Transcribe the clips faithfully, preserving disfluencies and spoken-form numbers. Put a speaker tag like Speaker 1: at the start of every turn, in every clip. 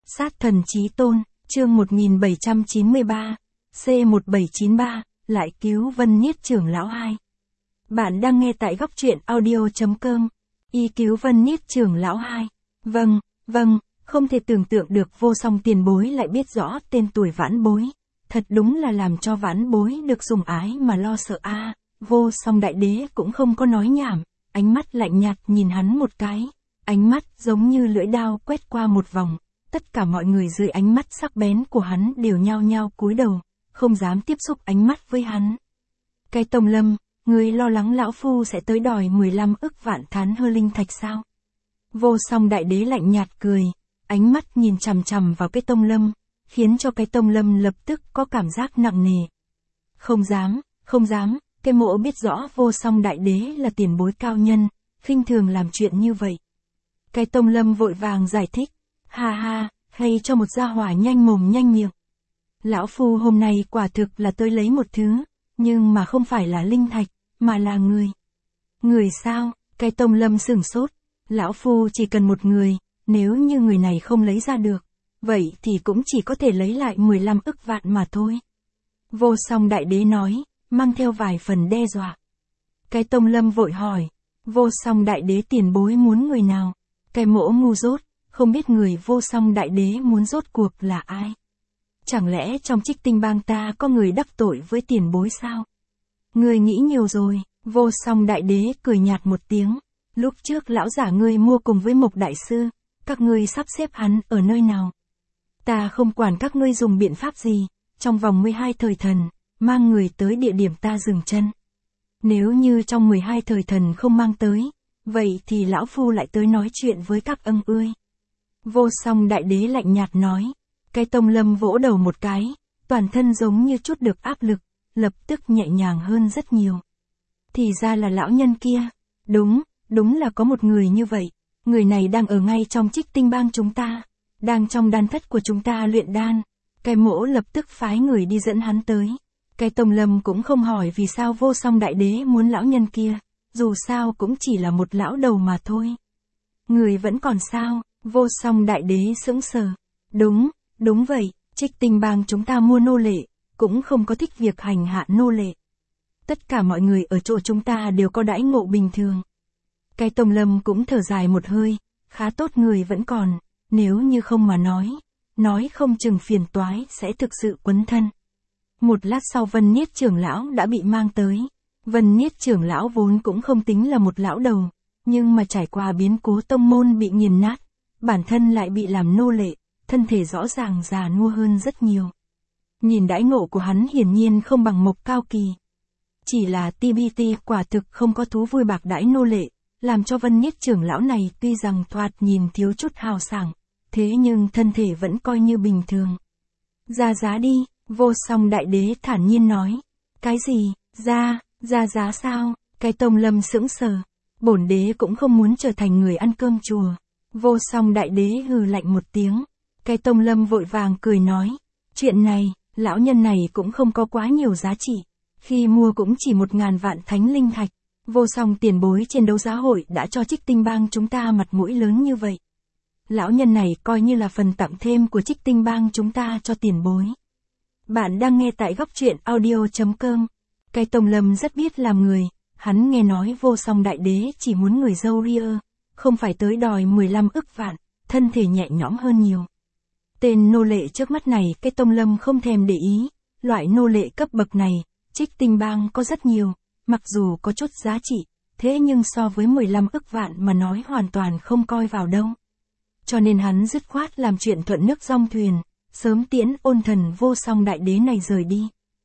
Speaker 1: Sát thần chí tôn, chương một nghìn bảy trăm chín mươi ba, C một bảy chín ba, lại cứu Vân Niết trưởng lão hai. Bạn đang nghe tại góc truyện audio.com, y cứu Vân Niết trưởng lão hai. Vâng, vâng, không thể tưởng tượng được vô song tiền bối lại biết rõ tên tuổi vãn bối. Thật đúng là làm cho vãn bối được sủng ái mà lo sợ a. À, vô song đại đế cũng không có nói nhảm, ánh mắt lạnh nhạt nhìn hắn một cái. Ánh mắt giống như lưỡi dao quét qua một vòng. Tất cả mọi người dưới ánh mắt sắc bén của hắn đều nhao nhao cúi đầu, không dám tiếp xúc ánh mắt với hắn. Cái Tông Lâm, người lo lắng lão phu sẽ tới đòi mười lăm ức vạn thán hơ linh thạch sao? Vô song đại đế lạnh nhạt cười, ánh mắt nhìn chằm chằm vào cái Tông Lâm, khiến cho cái Tông Lâm lập tức có cảm giác nặng nề. Không dám, không dám, cái mộ biết rõ vô song đại đế là tiền bối cao nhân, khinh thường làm chuyện như vậy. Cái Tông Lâm vội vàng giải thích. Ha ha, hay cho một gia hỏa nhanh mồm nhanh miệng. Lão phu hôm nay quả thực là tới lấy một thứ, nhưng mà không phải là linh thạch, mà là người. Người sao? Cái Tông Lâm sửng sốt. Lão phu chỉ cần một người, nếu như người này không lấy ra được, vậy thì cũng chỉ có thể lấy lại mười lăm ức vạn mà thôi. Vô song đại đế nói, mang theo vài phần đe dọa. Cái Tông Lâm vội hỏi, vô song đại đế tiền bối muốn người nào? Cái mỗ ngu dốt. Không biết người vô song đại đế muốn rốt cuộc là ai? Chẳng lẽ trong Trích Tinh Bang ta có người đắc tội với tiền bối sao? Ngươi nghĩ nhiều rồi, vô song đại đế cười nhạt một tiếng. Lúc trước lão giả ngươi mua cùng với Mộc Đại Sư, các ngươi sắp xếp hắn ở nơi nào? Ta không quản các ngươi dùng biện pháp gì, trong vòng mười hai thời thần, mang người tới địa điểm ta dừng chân. Nếu như trong mười hai thời thần không mang tới, vậy thì lão phu lại tới nói chuyện với các ân ươi. Vô song đại đế lạnh nhạt nói. Cái Tông Lâm vỗ đầu một cái, toàn thân giống như chút được áp lực, lập tức nhẹ nhàng hơn rất nhiều. Thì ra là lão nhân kia. Đúng, đúng là có một người như vậy. Người này đang ở ngay trong Trích Tinh Bang chúng ta, đang trong đan thất của chúng ta luyện đan. Cái mỗ lập tức phái người đi dẫn hắn tới. Cái Tông Lâm cũng không hỏi vì sao vô song đại đế muốn lão nhân kia, dù sao cũng chỉ là một lão đầu mà thôi. Người vẫn còn sao? Vô song đại đế sững sờ. Đúng, đúng vậy, Trích Tinh Bang chúng ta mua nô lệ, cũng không có thích việc hành hạ nô lệ. Tất cả mọi người ở chỗ chúng ta đều có đãi ngộ bình thường. Cái Tông Lâm cũng thở dài một hơi, khá tốt người vẫn còn, nếu như không mà nói, nói không chừng phiền toái sẽ thực sự quấn thân. Một lát sau Vân Niết trưởng lão đã bị mang tới. Vân Niết trưởng lão vốn cũng không tính là một lão đầu, nhưng mà trải qua biến cố tông môn bị nghiền nát. Bản thân lại bị làm nô lệ, thân thể rõ ràng già nua hơn rất nhiều. Nhìn đãi ngộ của hắn hiển nhiên không bằng Mộc Cao Kỳ. Chỉ là tê bê tê quả thực không có thú vui bạc đãi nô lệ, làm cho Vân Niết trưởng lão này tuy rằng thoạt nhìn thiếu chút hào sảng, thế nhưng thân thể vẫn coi như bình thường. Ra giá đi, vô song đại đế thản nhiên nói. Cái gì, ra, ra giá sao? Cái Tông Lâm sững sờ. Bổn đế cũng không muốn trở thành người ăn cơm chùa. Vô song đại đế hừ lạnh một tiếng. Cái Tông Lâm vội vàng cười nói. Chuyện này, lão nhân này cũng không có quá nhiều giá trị. Khi mua cũng chỉ một ngàn vạn thánh linh thạch. Vô song tiền bối trên đấu giá hội đã cho Trích Tinh Bang chúng ta mặt mũi lớn như vậy. Lão nhân này coi như là phần tặng thêm của Trích Tinh Bang chúng ta cho tiền bối. Bạn đang nghe tại góc truyện audio.com. Cái Tông Lâm rất biết làm người. Hắn nghe nói vô song đại đế chỉ muốn người dâu ria. Không phải tới đòi mười lăm ức vạn, thân thể nhẹ nhõm hơn nhiều. Tên nô lệ trước mắt này cái Tông Lâm không thèm để ý, loại nô lệ cấp bậc này, Trích Tinh Bang có rất nhiều, mặc dù có chút giá trị, thế nhưng so với mười lăm ức vạn mà nói hoàn toàn không coi vào đâu. Cho nên hắn dứt khoát làm chuyện thuận nước dong thuyền, sớm tiễn ôn thần vô song đại đế này rời đi.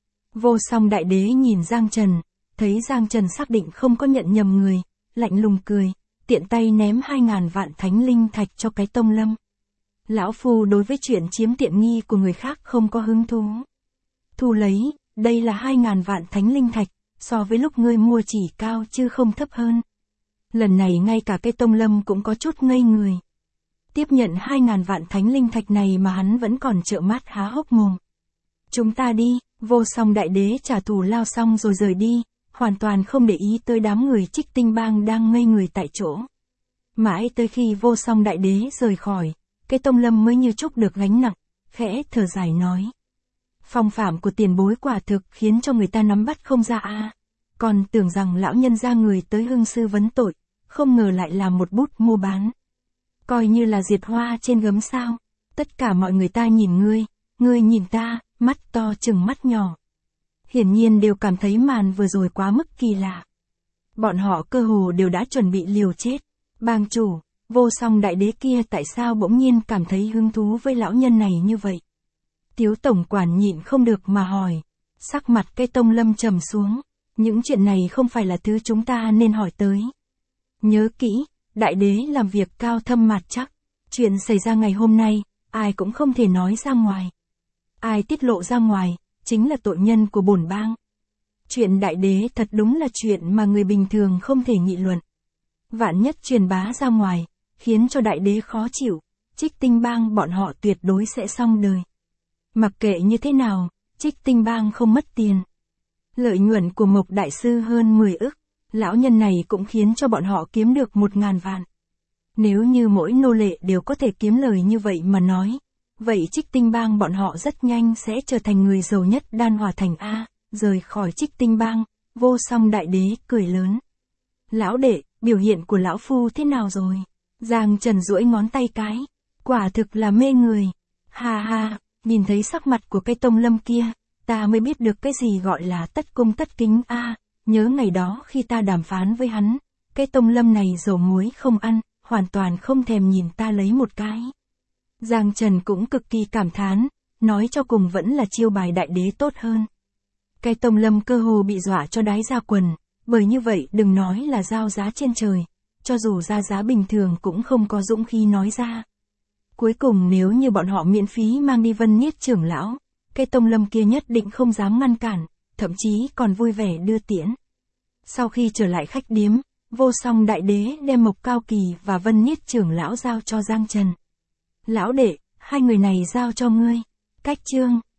Speaker 1: Vô song đại đế nhìn Giang Trần, thấy Giang Trần xác định không có nhận nhầm người, lạnh lùng cười. Tiện tay ném hai ngàn vạn thánh linh thạch cho cái Tông Lâm. Lão phu đối với chuyện chiếm tiện nghi của người khác không có hứng thú. Thu lấy, đây là hai ngàn vạn thánh linh thạch, so với lúc ngươi mua chỉ cao chứ không thấp hơn. Lần này ngay cả cái Tông Lâm cũng có chút ngây người. Tiếp nhận hai ngàn vạn thánh linh thạch này mà hắn vẫn còn trợn mắt há hốc mồm. Chúng ta đi, vô song đại đế trả thù lao xong rồi rời đi. Hoàn toàn không để ý tới đám người Trích Tinh Bang đang ngây người tại chỗ. Mãi tới khi vô song đại đế rời khỏi, cái Tông Lâm mới như trút được gánh nặng, khẽ thở dài nói. Phong phạm của tiền bối quả thực khiến cho người ta nắm bắt không ra a. Còn tưởng rằng lão nhân ra người tới hưng sư vấn tội, không ngờ lại là một bút mua bán. Coi như là diệt hoa trên gấm sao, tất cả mọi người ta nhìn ngươi, ngươi nhìn ta, mắt to chừng mắt nhỏ. Hiển nhiên đều cảm thấy màn vừa rồi quá mức kỳ lạ. Bọn họ cơ hồ đều đã chuẩn bị liều chết. Bang chủ, Vô Song đại đế kia tại sao bỗng nhiên cảm thấy hứng thú với lão nhân này như vậy? Tiếu tổng quản nhịn không được mà hỏi. Sắc mặt cái Tông Lâm trầm xuống. Những chuyện này không phải là thứ chúng ta nên hỏi tới. Nhớ kỹ, đại đế làm việc cao thâm mạt chắc. Chuyện xảy ra ngày hôm nay, ai cũng không thể nói ra ngoài. Ai tiết lộ ra ngoài, chính là tội nhân của bổn bang. Chuyện đại đế thật đúng là chuyện mà người bình thường không thể nghị luận. Vạn nhất truyền bá ra ngoài, khiến cho đại đế khó chịu, Trích Tinh bang bọn họ tuyệt đối sẽ xong đời. Mặc kệ như thế nào, Trích Tinh bang không mất tiền. Lợi nhuận của Mộc đại sư hơn mười ức, lão nhân này cũng khiến cho bọn họ kiếm được một ngàn vạn. Nếu như mỗi nô lệ đều có thể kiếm lời như vậy mà nói, vậy Trích Tinh bang bọn họ rất nhanh sẽ trở thành người giàu nhất Đan Hòa thành A. Rời khỏi Trích Tinh bang, Vô Song đại đế cười lớn. Lão đệ, biểu hiện của lão phu thế nào rồi? Giang Trần duỗi ngón tay cái, quả thực là mê người. Ha ha, nhìn thấy sắc mặt của cái Tông Lâm kia, ta mới biết được cái gì gọi là tất cung tất kính a. À, nhớ ngày đó khi ta đàm phán với hắn, cái Tông Lâm này dầu muối không ăn, hoàn toàn không thèm nhìn ta lấy một cái. Giang Trần cũng cực kỳ cảm thán, nói cho cùng vẫn là chiêu bài đại đế tốt hơn. Cái Tông Lâm cơ hồ bị dọa cho đái ra quần, bởi như vậy đừng nói là giao giá trên trời, cho dù ra giá bình thường cũng không có dũng khí nói ra. Cuối cùng nếu như bọn họ miễn phí mang đi Vân Niết trưởng lão, cái Tông Lâm kia nhất định không dám ngăn cản, thậm chí còn vui vẻ đưa tiễn. Sau khi trở lại khách điếm, Vô Song đại đế đem Mộc Cao Kỳ và Vân Niết trưởng lão giao cho Giang Trần. Lão đệ, hai người này giao cho ngươi. Cách chương